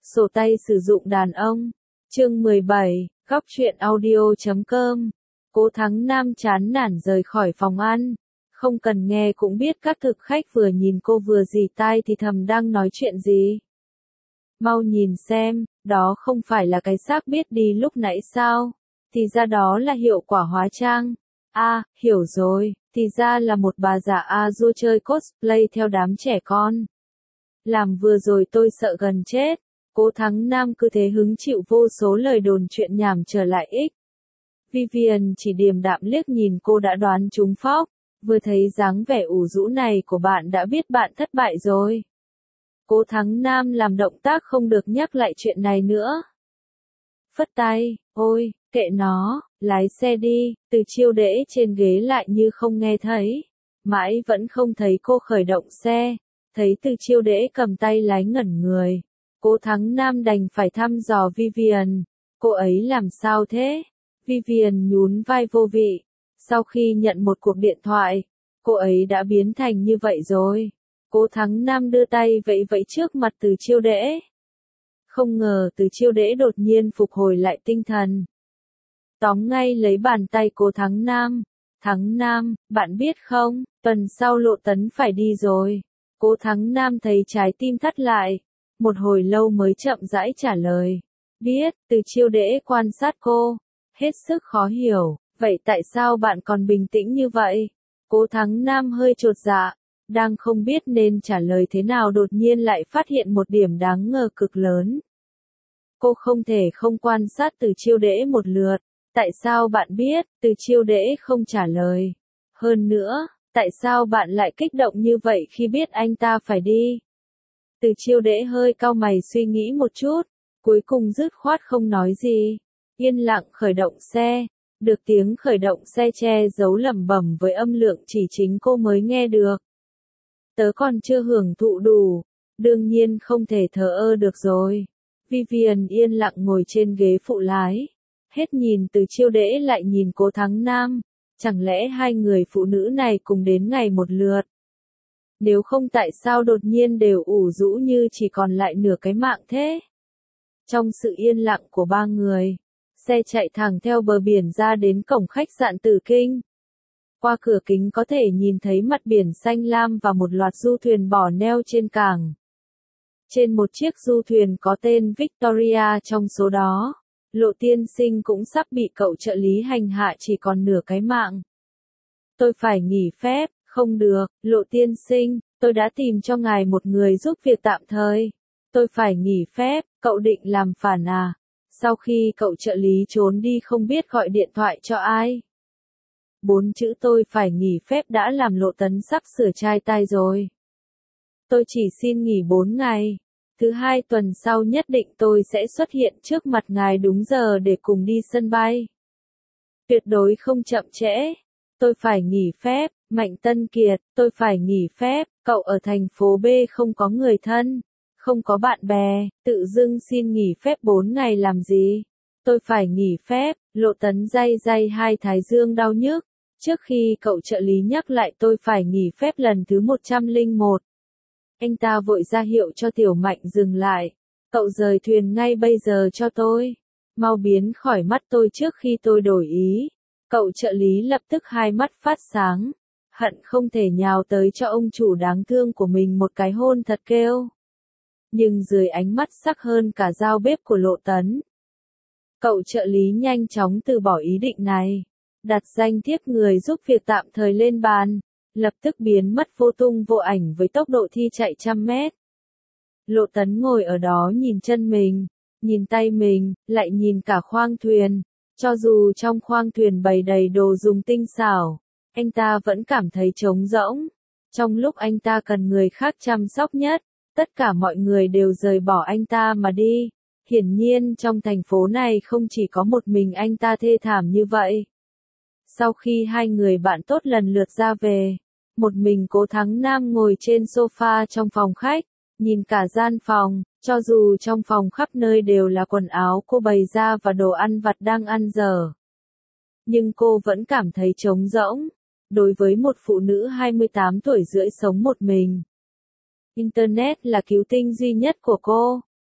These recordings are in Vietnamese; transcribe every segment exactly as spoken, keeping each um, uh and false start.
Sổ tay sử dụng đàn ông. Chương mười bảy, góc truyện audio chấm com. Cố Thắng Nam chán nản rời khỏi phòng ăn. Không cần nghe cũng biết các thực khách vừa nhìn cô vừa rỉ tai thì thầm đang nói chuyện gì. Mau nhìn xem, đó không phải là cái xác biết đi lúc nãy sao? Thì ra đó là hiệu quả hóa trang. À, hiểu rồi, thì ra là một bà già Azure chơi cosplay theo đám trẻ con. Làm vừa rồi tôi sợ gần chết. Cố Thắng Nam cứ thế hứng chịu vô số lời đồn chuyện nhảm trở lại ích. Vivian chỉ điềm đạm liếc nhìn cô đã đoán trúng phóc, vừa thấy dáng vẻ ủ rũ này của bạn đã biết bạn thất bại rồi. Cố Thắng Nam làm động tác không được nhắc lại chuyện này nữa. Phất tay, ôi, kệ nó, lái xe đi, Từ Chiêu đễ trên ghế lại như không nghe thấy. Mãi vẫn không thấy cô khởi động xe, thấy Từ Chiêu đễ cầm tay lái ngẩn người. Cố Thắng Nam đành phải thăm dò Vivian, cô ấy làm sao thế? Vivian nhún vai vô vị, sau khi nhận một cuộc điện thoại, cô ấy đã biến thành như vậy rồi. Cố Thắng Nam đưa tay vẫy vẫy trước mặt Từ Chiêu đễ. Không ngờ Từ Chiêu đễ đột nhiên phục hồi lại tinh thần. Tóm ngay lấy bàn tay Cố Thắng Nam. Thắng Nam, bạn biết không, tuần sau Lộ Tấn phải đi rồi. Cố Thắng Nam thấy trái tim thắt lại. Một hồi lâu mới chậm rãi trả lời. Biết, Từ Chiêu đễ quan sát cô. Hết sức khó hiểu, vậy tại sao bạn còn bình tĩnh như vậy? Cố Thắng Nam hơi chột dạ, đang không biết nên trả lời thế nào đột nhiên lại phát hiện một điểm đáng ngờ cực lớn. Cô không thể không quan sát Từ Chiêu đễ một lượt. Tại sao bạn biết? Từ Chiêu đễ không trả lời. Hơn nữa, tại sao bạn lại kích động như vậy khi biết anh ta phải đi? Từ Chiêu đễ hơi cau mày suy nghĩ một chút, cuối cùng dứt khoát không nói gì. Yên lặng khởi động xe, được tiếng khởi động xe che giấu lẩm bẩm với âm lượng chỉ chính cô mới nghe được. Tớ còn chưa hưởng thụ đủ, đương nhiên không thể thờ ơ được rồi. Vivian yên lặng ngồi trên ghế phụ lái, hết nhìn Từ Chiêu đễ lại nhìn Cố Thắng Nam, chẳng lẽ hai người phụ nữ này cùng đến ngày một lượt? Nếu không tại sao đột nhiên đều ủ rũ như chỉ còn lại nửa cái mạng thế? Trong sự yên lặng của ba người, xe chạy thẳng theo bờ biển ra đến cổng khách sạn Tử Kinh. Qua cửa kính có thể nhìn thấy mặt biển xanh lam và một loạt du thuyền bỏ neo trên cảng. Trên một chiếc du thuyền có tên Victoria trong số đó, Lộ tiên sinh cũng sắp bị cậu trợ lý hành hạ chỉ còn nửa cái mạng. Tôi phải nghỉ phép, không được, Lộ tiên sinh, tôi đã tìm cho ngài một người giúp việc tạm thời. Tôi phải nghỉ phép, cậu định làm phản à? Sau khi cậu trợ lý trốn đi không biết gọi điện thoại cho ai. Bốn chữ tôi phải nghỉ phép đã làm Lộ Tấn sắp sửa chai tai rồi. Tôi chỉ xin nghỉ bốn ngày. Thứ hai tuần sau nhất định tôi sẽ xuất hiện trước mặt ngài đúng giờ để cùng đi sân bay. Tuyệt đối không chậm trễ. Tôi phải nghỉ phép, Mạnh Tân Kiệt, tôi phải nghỉ phép, cậu ở thành phố B không có người thân, không có bạn bè, tự dưng xin nghỉ phép bốn ngày làm gì? Tôi phải nghỉ phép, Lộ Tấn day day hai thái dương đau nhức, trước khi cậu trợ lý nhắc lại tôi phải nghỉ phép lần thứ một trăm lẻ một. Anh ta vội ra hiệu cho Tiểu Mạnh dừng lại, cậu rời thuyền ngay bây giờ cho tôi, mau biến khỏi mắt tôi trước khi tôi đổi ý. Cậu trợ lý lập tức hai mắt phát sáng, hận không thể nhào tới cho ông chủ đáng thương của mình một cái hôn thật kêu. Nhưng dưới ánh mắt sắc hơn cả dao bếp của Lộ Tấn, cậu trợ lý nhanh chóng từ bỏ ý định này, đặt danh thiếp người giúp việc tạm thời lên bàn, lập tức biến mất vô tung vô ảnh với tốc độ thi chạy trăm mét. Lộ Tấn ngồi ở đó nhìn chân mình, nhìn tay mình, lại nhìn cả khoang thuyền. Cho dù trong khoang thuyền bày đầy đồ dùng tinh xảo, anh ta vẫn cảm thấy trống rỗng. Trong lúc anh ta cần người khác chăm sóc nhất, tất cả mọi người đều rời bỏ anh ta mà đi. Hiển nhiên trong thành phố này không chỉ có một mình anh ta thê thảm như vậy. Sau khi hai người bạn tốt lần lượt ra về, một mình Cố Thắng Nam ngồi trên sofa trong phòng khách, nhìn cả gian phòng. Cho dù trong phòng khắp nơi đều là quần áo cô bày ra và đồ ăn vặt đang ăn dở, nhưng cô vẫn cảm thấy trống rỗng. Đối với một phụ nữ hai mươi tám tuổi rưỡi sống một mình, Internet là cứu tinh duy nhất của cô.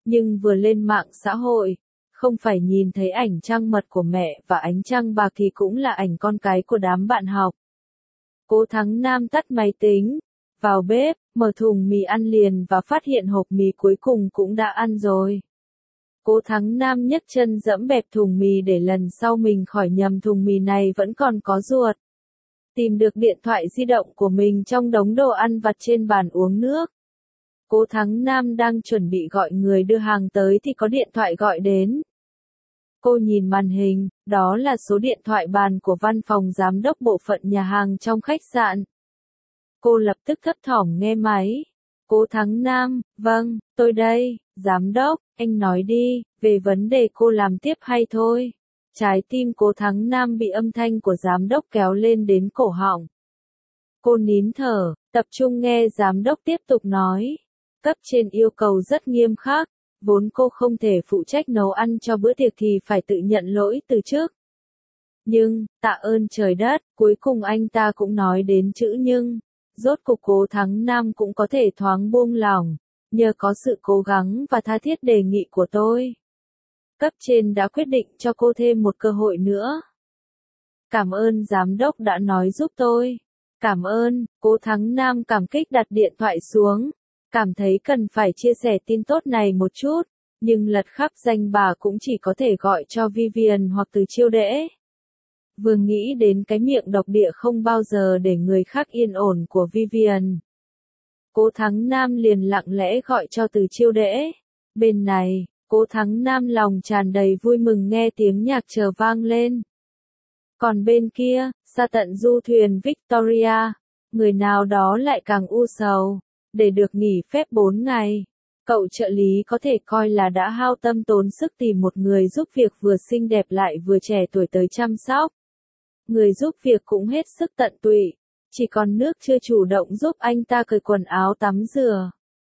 Nhưng vừa lên mạng xã hội, không phải nhìn thấy ảnh trăng mật của mẹ và ánh trăng bạc thì cũng là ảnh con cái của đám bạn học. Cố Thắng Nam tắt máy tính, vào bếp, mở thùng mì ăn liền và phát hiện hộp mì cuối cùng cũng đã ăn rồi. Cố Thắng Nam nhấc chân dẫm bẹp thùng mì để lần sau mình khỏi nhầm thùng mì này vẫn còn có ruột. Tìm được điện thoại di động của mình trong đống đồ ăn vặt trên bàn uống nước. Cố Thắng Nam đang chuẩn bị gọi người đưa hàng tới thì có điện thoại gọi đến. Cô nhìn màn hình, đó là số điện thoại bàn của văn phòng giám đốc bộ phận nhà hàng trong khách sạn. Cô lập tức thấp thỏm nghe máy. Cố Thắng Nam, vâng, tôi đây, giám đốc, anh nói đi, về vấn đề cô làm tiếp hay thôi. Trái tim Cố Thắng Nam bị âm thanh của giám đốc kéo lên đến cổ họng. Cô nín thở, tập trung nghe giám đốc tiếp tục nói. Cấp trên yêu cầu rất nghiêm khắc, vốn cô không thể phụ trách nấu ăn cho bữa tiệc thì phải tự nhận lỗi từ trước. Nhưng, tạ ơn trời đất, cuối cùng anh ta cũng nói đến chữ nhưng. Rốt cuộc Cố Thắng Nam cũng có thể thoáng buông lỏng, nhờ có sự cố gắng và tha thiết đề nghị của tôi. Cấp trên đã quyết định cho cô thêm một cơ hội nữa. Cảm ơn giám đốc đã nói giúp tôi. Cảm ơn, Cố Thắng Nam cảm kích đặt điện thoại xuống. Cảm thấy cần phải chia sẻ tin tốt này một chút, nhưng lật khắp danh bạ cũng chỉ có thể gọi cho Vivian hoặc Từ Chiêu Đễ. Vừa nghĩ đến cái miệng độc địa không bao giờ để người khác yên ổn của Vivian. Cố Thắng Nam liền lặng lẽ gọi cho Từ Chiêu Đễ. Bên này, Cố Thắng Nam lòng tràn đầy vui mừng nghe tiếng nhạc chờ vang lên. Còn bên kia, xa tận du thuyền Victoria, người nào đó lại càng u sầu. Để được nghỉ phép bốn ngày, cậu trợ lý có thể coi là đã hao tâm tốn sức tìm một người giúp việc vừa xinh đẹp lại vừa trẻ tuổi tới chăm sóc. Người giúp việc cũng hết sức tận tụy, chỉ còn nước chưa chủ động giúp anh ta cởi quần áo tắm rửa.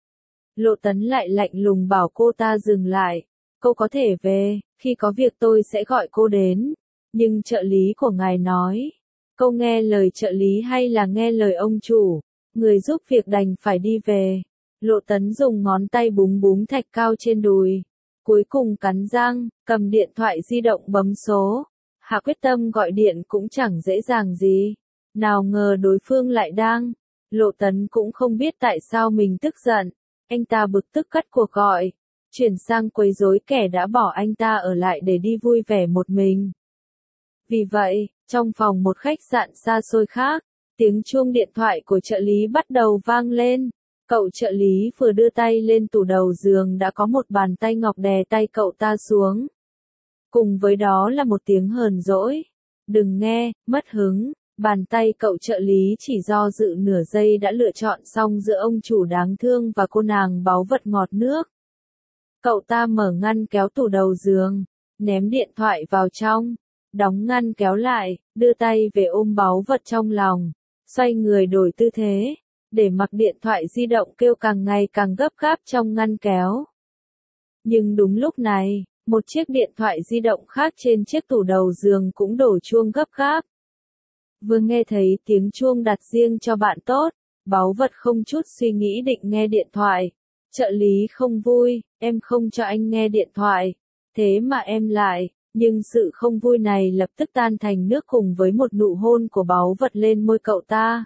Lộ Tấn lại lạnh lùng bảo cô ta dừng lại, cô có thể về, khi có việc tôi sẽ gọi cô đến. Nhưng trợ lý của ngài nói, cô nghe lời trợ lý hay là nghe lời ông chủ? Người giúp việc đành phải đi về. Lộ Tấn dùng ngón tay búng búng thạch cao trên đùi. Cuối cùng cắn răng, cầm điện thoại di động bấm số. Hạ quyết tâm gọi điện cũng chẳng dễ dàng gì. Nào ngờ đối phương lại đang. Lộ Tấn cũng không biết tại sao mình tức giận. Anh ta bực tức cắt cuộc gọi. Chuyển sang quấy rối kẻ đã bỏ anh ta ở lại để đi vui vẻ một mình. Vì vậy, trong phòng một khách sạn xa xôi khác, tiếng chuông điện thoại của trợ lý bắt đầu vang lên. Cậu trợ lý vừa đưa tay lên tủ đầu giường đã có một bàn tay ngọc đè tay cậu ta xuống. Cùng với đó là một tiếng hờn dỗi. Đừng nghe, mất hứng. Bàn tay cậu trợ lý chỉ do dự nửa giây đã lựa chọn xong giữa ông chủ đáng thương và cô nàng báu vật ngọt nước. Cậu ta mở ngăn kéo tủ đầu giường, ném điện thoại vào trong, đóng ngăn kéo lại, đưa tay về ôm báu vật trong lòng. Xoay người đổi tư thế, để mặc điện thoại di động kêu càng ngày càng gấp gáp trong ngăn kéo. Nhưng đúng lúc này, một chiếc điện thoại di động khác trên chiếc tủ đầu giường cũng đổ chuông gấp gáp. Vừa nghe thấy tiếng chuông đặt riêng cho bạn tốt, báu vật không chút suy nghĩ định nghe điện thoại. Trợ lý không vui, em không cho anh nghe điện thoại, thế mà em lại. Nhưng sự không vui này lập tức tan thành nước cùng với một nụ hôn của báu vật lên môi cậu ta.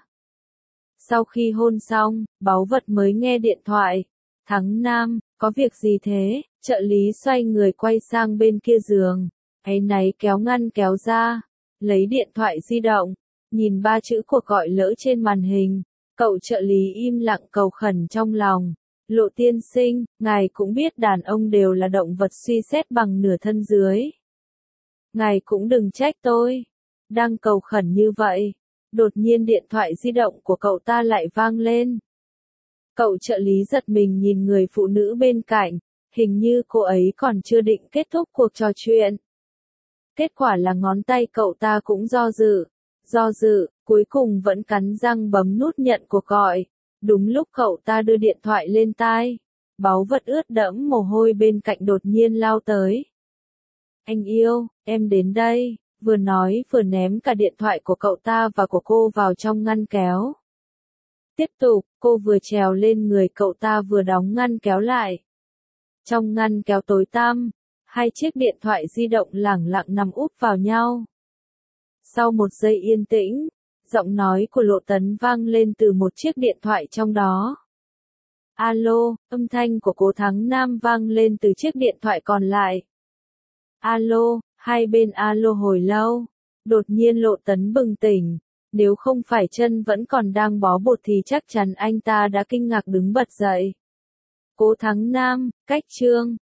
Sau khi hôn xong, báu vật mới nghe điện thoại. Thắng Nam, có việc gì thế? Trợ lý xoay người quay sang bên kia giường. Áy náy kéo ngăn kéo ra. Lấy điện thoại di động. Nhìn ba chữ cuộc gọi lỡ trên màn hình. Cậu trợ lý im lặng cầu khẩn trong lòng. Lộ tiên sinh, ngài cũng biết đàn ông đều là động vật suy xét bằng nửa thân dưới. Ngài cũng đừng trách tôi. Đang cầu khẩn như vậy. Đột nhiên điện thoại di động của cậu ta lại vang lên. Cậu trợ lý giật mình nhìn người phụ nữ bên cạnh. Hình như cô ấy còn chưa định kết thúc cuộc trò chuyện. Kết quả là ngón tay cậu ta cũng do dự. Do dự, cuối cùng vẫn cắn răng bấm nút nhận cuộc gọi. Đúng lúc cậu ta đưa điện thoại lên tai. Báu vật ướt đẫm mồ hôi bên cạnh đột nhiên lao tới. Anh yêu, em đến đây, vừa nói vừa ném cả điện thoại của cậu ta và của cô vào trong ngăn kéo. Tiếp tục, cô vừa trèo lên người cậu ta vừa đóng ngăn kéo lại. Trong ngăn kéo tối tăm, hai chiếc điện thoại di động lẳng lặng nằm úp vào nhau. Sau một giây yên tĩnh, giọng nói của Lộ Tấn vang lên từ một chiếc điện thoại trong đó. Alo, âm thanh của Cố Thắng Nam vang lên từ chiếc điện thoại còn lại. Alo, hai bên alo hồi lâu. Đột nhiên Lộ Tấn bừng tỉnh. Nếu không phải chân vẫn còn đang bó bột thì chắc chắn anh ta đã kinh ngạc đứng bật dậy. Cố Thắng Nam, cách chương.